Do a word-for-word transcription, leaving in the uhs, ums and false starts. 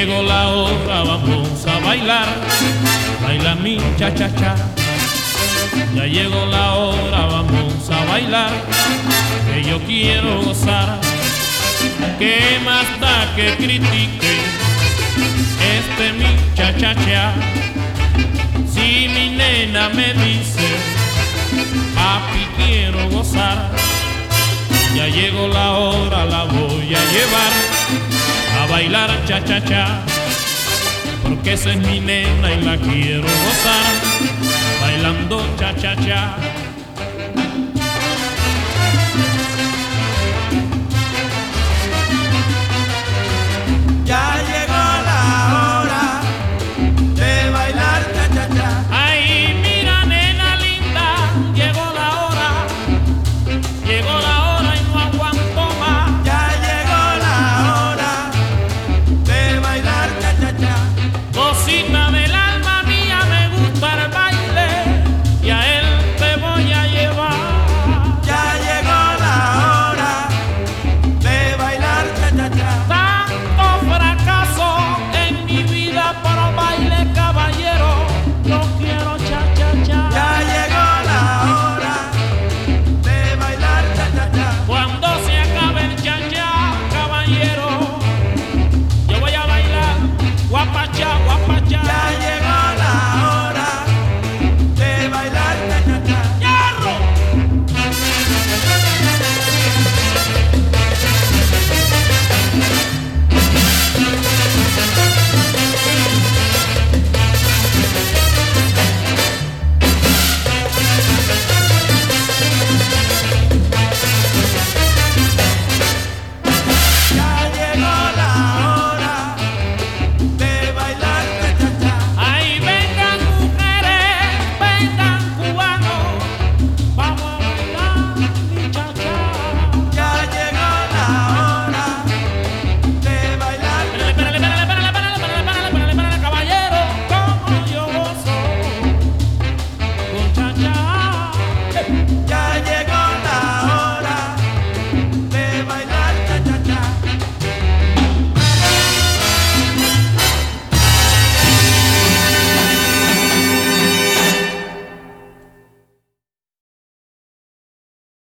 llegó la hora, vamos a bailar, baila mi cha-cha-cha. Ya llegó la hora, vamos a bailar, que yo quiero gozar. ¿Qué más da que critique este mi cha-cha-cha? Si mi nena me dice, papi quiero gozar, ya llegó la hora, la voy a llevar a bailar cha-cha-cha, porque esa es mi nena y la quiero gozar, bailando cha-cha-cha.